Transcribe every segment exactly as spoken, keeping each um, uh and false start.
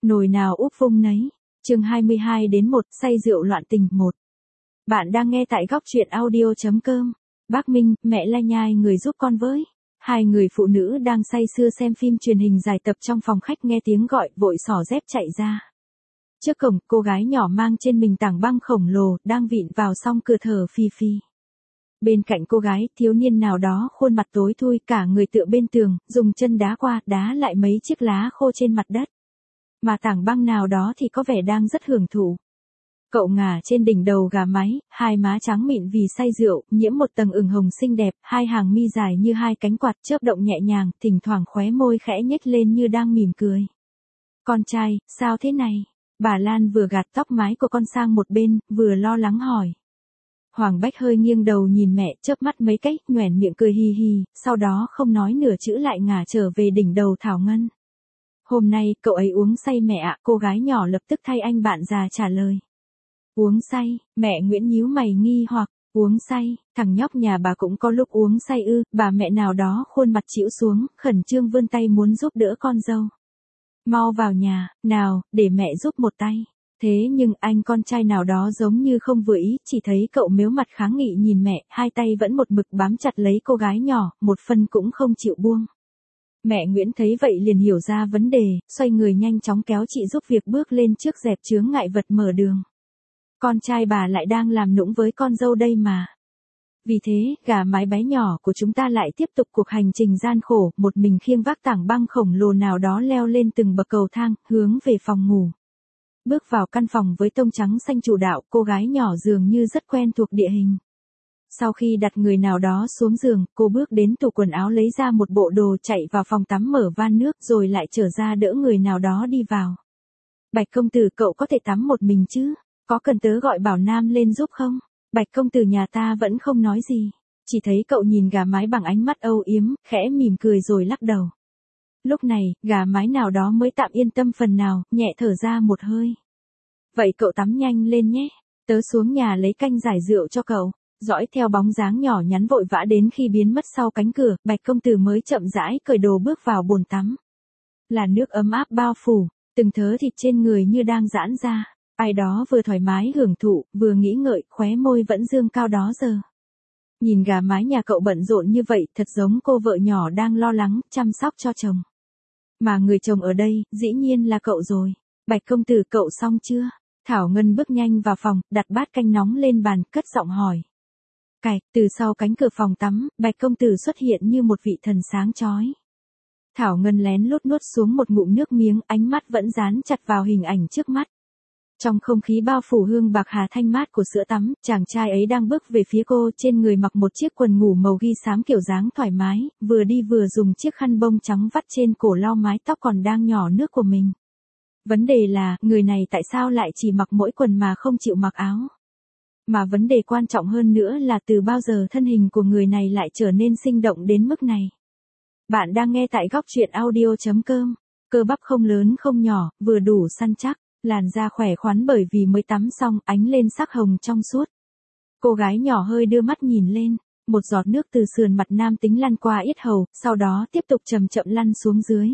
Nồi nào úp vung nấy. Chương hai mươi hai đến một, say rượu loạn tình một. Bạn đang nghe tại góc truyện audio chấm com. Bác Minh, mẹ La Nhai người giúp con với. Hai người phụ nữ đang say sưa xem phim truyền hình dài tập trong phòng khách nghe tiếng gọi, vội xỏ dép chạy ra. Trước cổng, cô gái nhỏ mang trên mình tảng băng khổng lồ, đang vịn vào song cửa thở phì phì. Bên cạnh cô gái, thiếu niên nào đó khuôn mặt tối thui, cả người tựa bên tường, dùng chân đá qua, đá lại mấy chiếc lá khô trên mặt đất. Mà tảng băng nào đó thì có vẻ đang rất hưởng thụ. Cậu ngả trên đỉnh đầu gà mái, hai má trắng mịn vì say rượu, nhiễm một tầng ửng hồng xinh đẹp, hai hàng mi dài như hai cánh quạt chớp động nhẹ nhàng, thỉnh thoảng khóe môi khẽ nhếch lên như đang mỉm cười. Con trai, sao thế này? Bà Lan vừa gạt tóc mái của con sang một bên, vừa lo lắng hỏi. Hoàng Bách hơi nghiêng đầu nhìn mẹ, chớp mắt mấy cái, nhoẻn miệng cười hì hì, sau đó không nói nửa chữ lại ngả trở về đỉnh đầu Thảo Ngân. Hôm nay, cậu ấy uống say mẹ ạ, cô gái nhỏ lập tức thay anh bạn già trả lời. Uống say, mẹ Nguyễn nhíu mày nghi hoặc, uống say, thằng nhóc nhà bà cũng có lúc uống say ư, bà mẹ nào đó khuôn mặt chĩu xuống, khẩn trương vươn tay muốn giúp đỡ con dâu. Mau vào nhà, nào, để mẹ giúp một tay. Thế nhưng anh con trai nào đó giống như không vừa ý, chỉ thấy cậu mếu mặt kháng nghị nhìn mẹ, hai tay vẫn một mực bám chặt lấy cô gái nhỏ, một phân cũng không chịu buông. Mẹ Nguyễn thấy vậy liền hiểu ra vấn đề, xoay người nhanh chóng kéo chị giúp việc bước lên trước dẹp chướng ngại vật mở đường. Con trai bà lại đang làm nũng với con dâu đây mà. Vì thế, gà mái bé nhỏ của chúng ta lại tiếp tục cuộc hành trình gian khổ, một mình khiêng vác tảng băng khổng lồ nào đó leo lên từng bậc cầu thang, hướng về phòng ngủ. Bước vào căn phòng với tông trắng xanh chủ đạo, cô gái nhỏ dường như rất quen thuộc địa hình. Sau khi đặt người nào đó xuống giường, cô bước đến tủ quần áo lấy ra một bộ đồ, chạy vào phòng tắm mở van nước rồi lại trở ra đỡ người nào đó đi vào. Bạch công tử, cậu có thể tắm một mình chứ? Có cần tớ gọi bảo nam lên giúp không? Bạch công tử nhà ta vẫn không nói gì. Chỉ thấy cậu nhìn gà mái bằng ánh mắt âu yếm, khẽ mỉm cười rồi lắc đầu. Lúc này, gà mái nào đó mới tạm yên tâm phần nào, nhẹ thở ra một hơi. Vậy cậu tắm nhanh lên nhé. Tớ xuống nhà lấy canh giải rượu cho cậu. Dõi theo bóng dáng nhỏ nhắn vội vã đến khi biến mất sau cánh cửa, Bạch công tử mới chậm rãi cởi đồ bước vào bồn tắm. Là nước ấm áp bao phủ, từng thớ thịt trên người như đang giãn ra. Ai đó vừa thoải mái hưởng thụ, vừa nghĩ ngợi, khóe môi vẫn dương cao đó giờ. Nhìn gà mái nhà cậu bận rộn như vậy, thật giống cô vợ nhỏ đang lo lắng, chăm sóc cho chồng. Mà người chồng ở đây, dĩ nhiên là cậu rồi. Bạch công tử, cậu xong chưa? Thảo Ngân bước nhanh vào phòng, đặt bát canh nóng lên bàn, cất giọng hỏi. Cạch, từ sau cánh cửa phòng tắm, Bạch công tử xuất hiện như một vị thần sáng chói. Thảo Ngân lén lút nuốt xuống một ngụm nước miếng, ánh mắt vẫn dán chặt vào hình ảnh trước mắt. Trong không khí bao phủ hương bạc hà thanh mát của sữa tắm, chàng trai ấy đang bước về phía cô, trên người mặc một chiếc quần ngủ màu ghi xám kiểu dáng thoải mái, vừa đi vừa dùng chiếc khăn bông trắng vắt trên cổ lau mái tóc còn đang nhỏ nước của mình. Vấn đề là, người này tại sao lại chỉ mặc mỗi quần mà không chịu mặc áo? Mà vấn đề quan trọng hơn nữa là từ bao giờ thân hình của người này lại trở nên sinh động đến mức này? Bạn đang nghe tại góc truyện audio chấm com. Cơ bắp không lớn không nhỏ, vừa đủ săn chắc. Làn da khỏe khoắn bởi vì mới tắm xong, ánh lên sắc hồng trong suốt. Cô gái nhỏ hơi đưa mắt nhìn lên, một giọt nước từ sườn mặt nam tính lăn qua yết hầu, sau đó tiếp tục chậm chậm lăn xuống dưới.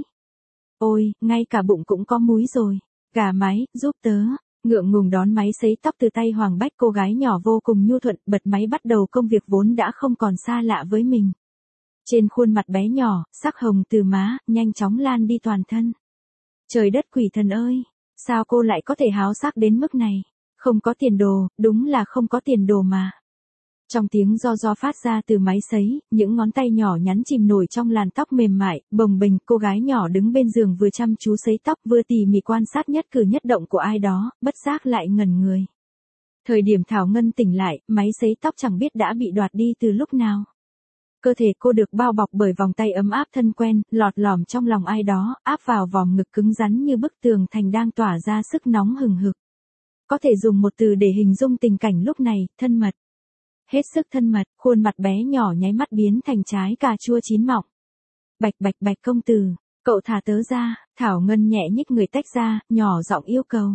Ôi, ngay cả bụng cũng có múi rồi. Gà mái, giúp tớ. Ngượng ngùng đón máy sấy tóc từ tay Hoàng Bách, cô gái nhỏ vô cùng nhu thuận, bật máy bắt đầu công việc vốn đã không còn xa lạ với mình. Trên khuôn mặt bé nhỏ, sắc hồng từ má, nhanh chóng lan đi toàn thân. Trời đất quỷ thần ơi! Sao cô lại có thể háo sắc đến mức này? Không có tiền đồ, đúng là không có tiền đồ mà. Trong tiếng ro ro phát ra từ máy sấy, những ngón tay nhỏ nhắn chìm nổi trong làn tóc mềm mại, bồng bềnh, cô gái nhỏ đứng bên giường vừa chăm chú sấy tóc vừa tỉ mỉ quan sát nhất cử nhất động của ai đó, bất giác lại ngẩn người. Thời điểm Thảo Ngân tỉnh lại, máy sấy tóc chẳng biết đã bị đoạt đi từ lúc nào. Cơ thể cô được bao bọc bởi vòng tay ấm áp thân quen, lọt lỏm trong lòng ai đó, áp vào vòng ngực cứng rắn như bức tường thành đang tỏa ra sức nóng hừng hực. Có thể dùng một từ để hình dung tình cảnh lúc này, thân mật. Hết sức thân mật, khuôn mặt bé nhỏ nháy mắt biến thành trái cà chua chín mọng. Bạch bạch bạch công tử, cậu thả tớ ra, Thảo Ngân nhẹ nhích người tách ra, nhỏ giọng yêu cầu.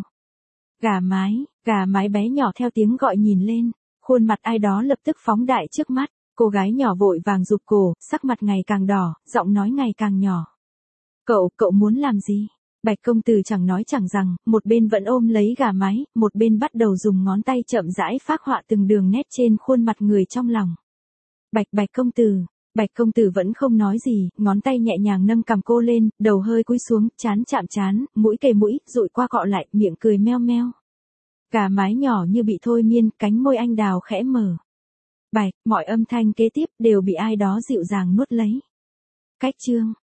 Gà mái, gà mái bé nhỏ theo tiếng gọi nhìn lên, khuôn mặt ai đó lập tức phóng đại trước mắt. Cô gái nhỏ vội vàng rụt cổ, sắc mặt ngày càng đỏ, giọng nói ngày càng nhỏ. Cậu, cậu muốn làm gì? Bạch công tử chẳng nói chẳng rằng, một bên vẫn ôm lấy gà mái, một bên bắt đầu dùng ngón tay chậm rãi phác họa từng đường nét trên khuôn mặt người trong lòng. Bạch bạch công tử, Bạch công tử vẫn không nói gì, ngón tay nhẹ nhàng nâng cằm cô lên, đầu hơi cúi xuống, trán chạm trán, mũi kề mũi, dụi qua cọ lại, miệng cười meo meo. Gà mái nhỏ như bị thôi miên, cánh môi anh đào khẽ mở. Bạch, mọi âm thanh kế tiếp đều bị ai đó dịu dàng nuốt lấy. Cách chương